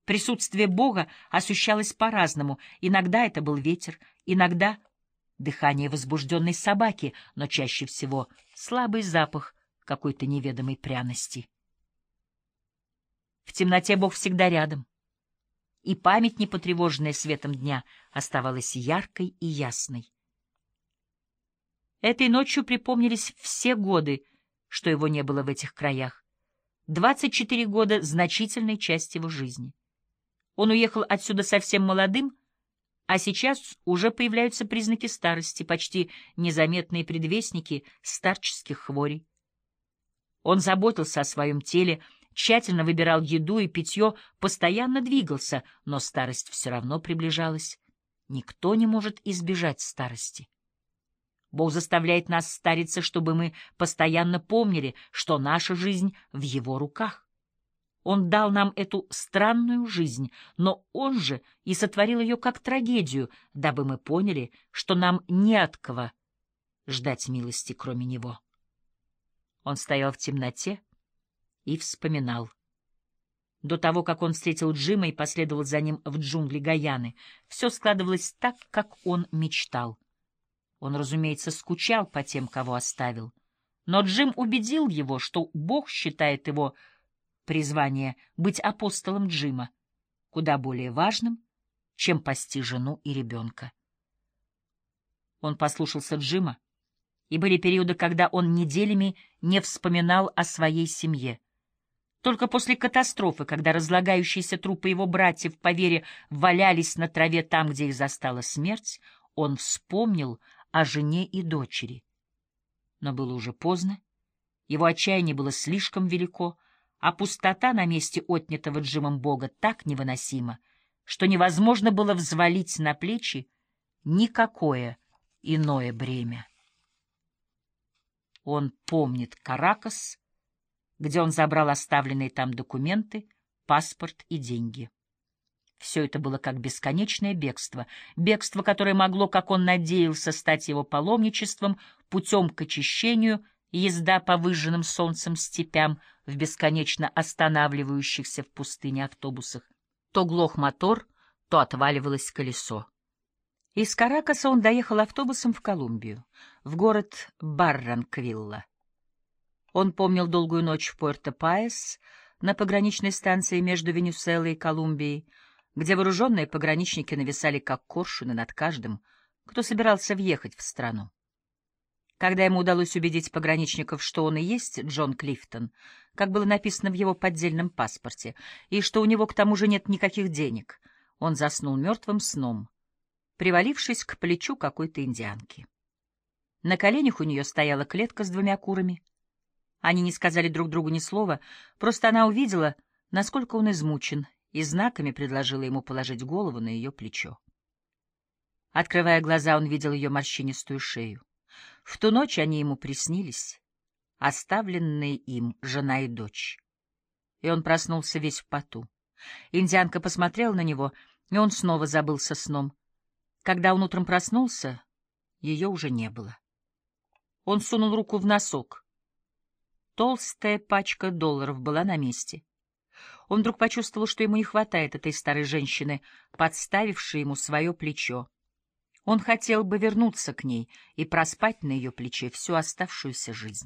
Присутствие Бога ощущалось по-разному. Иногда это был ветер, иногда дыхание возбужденной собаки, но чаще всего слабый запах какой-то неведомой пряности. В темноте Бог всегда рядом, и память, не потревоженная светом дня, оставалась яркой и ясной. Этой ночью припомнились все годы, что его не было в этих краях. 24 года — значительной часть его жизни. Он уехал отсюда совсем молодым, а сейчас уже появляются признаки старости, почти незаметные предвестники старческих хворей. Он заботился о своем теле, тщательно выбирал еду и питье, постоянно двигался, но старость все равно приближалась. Никто не может избежать старости. Бог заставляет нас стариться, чтобы мы постоянно помнили, что наша жизнь в Его руках. Он дал нам эту странную жизнь, но Он же и сотворил ее как трагедию, дабы мы поняли, что нам не от кого ждать милости, кроме Него. Он стоял в темноте и вспоминал. До того, как он встретил Джима и последовал за ним в джунгли Гаяны, все складывалось так, как он мечтал. Он, разумеется, скучал по тем, кого оставил. Но Джим убедил его, что Бог считает его призвание быть апостолом Джима куда более важным, чем пасти жену и ребенка. Он послушался Джима, и были периоды, когда он неделями не вспоминал о своей семье. Только после катастрофы, когда разлагающиеся трупы его братьев по вере валялись на траве там, где их застала смерть, он вспомнил о жене и дочери. Но было уже поздно, его отчаяние было слишком велико, а пустота на месте отнятого Джимом Бога так невыносима, что невозможно было взвалить на плечи никакое иное бремя. Он помнит Каракас, где он забрал оставленные там документы, паспорт и деньги. Все это было как бесконечное бегство, бегство, которое могло, как он надеялся, стать его паломничеством, путем к очищению, езда по выжженным солнцем степям в бесконечно останавливающихся в пустыне автобусах. То глох мотор, то отваливалось колесо. Из Каракаса он доехал автобусом в Колумбию, в город Барранквилла. Он помнил долгую ночь в Пуэрто-Паэс, на пограничной станции между Венесуэлой и Колумбией, где вооруженные пограничники нависали как коршуны над каждым, кто собирался въехать в страну. Когда ему удалось убедить пограничников, что он и есть Джон Клифтон, как было написано в его поддельном паспорте, и что у него к тому же нет никаких денег, он заснул мертвым сном, привалившись к плечу какой-то индианки. На коленях у нее стояла клетка с 2 курами. Они не сказали друг другу ни слова, просто она увидела, насколько он измучен, и знаками предложила ему положить голову на ее плечо. Открывая глаза, он видел ее морщинистую шею. В ту ночь они ему приснились, оставленные им жена и дочь. И он проснулся весь в поту. Индианка посмотрела на него, и он снова забылся сном. Когда он утром проснулся, ее уже не было. Он сунул руку в носок. Толстая пачка долларов была на месте. Он вдруг почувствовал, что ему не хватает этой старой женщины, подставившей ему свое плечо. Он хотел бы вернуться к ней и проспать на ее плече всю оставшуюся жизнь.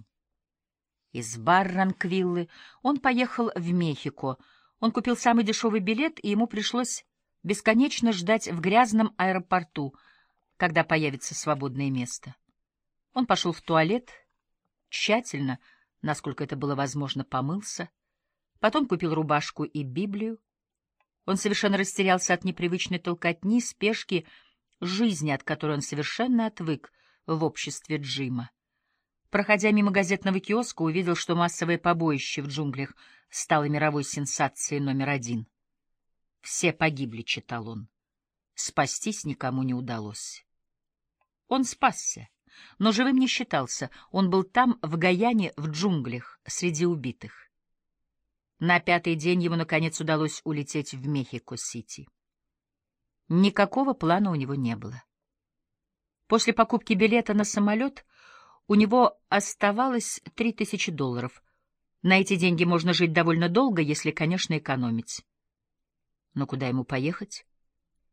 Из Барранквиллы он поехал в Мехико. Он купил самый дешевый билет, и ему пришлось бесконечно ждать в грязном аэропорту, когда появится свободное место. Он пошел в туалет, тщательно, насколько это было возможно, помылся, потом купил рубашку и Библию. Он совершенно растерялся от непривычной толкотни, спешки, жизни, от которой он совершенно отвык в обществе Джима. Проходя мимо газетного киоска, увидел, что массовое побоище в джунглях стало мировой сенсацией номер 1. «Все погибли», — читал он. Спастись никому не удалось. Он спасся, но живым не считался. Он был там, в Гаяне, в джунглях, среди убитых. На 5-й день ему, наконец, удалось улететь в Мехико-Сити. Никакого плана у него не было. После покупки билета на самолет у него оставалось $3000. На эти деньги можно жить довольно долго, если, конечно, экономить. Но куда ему поехать?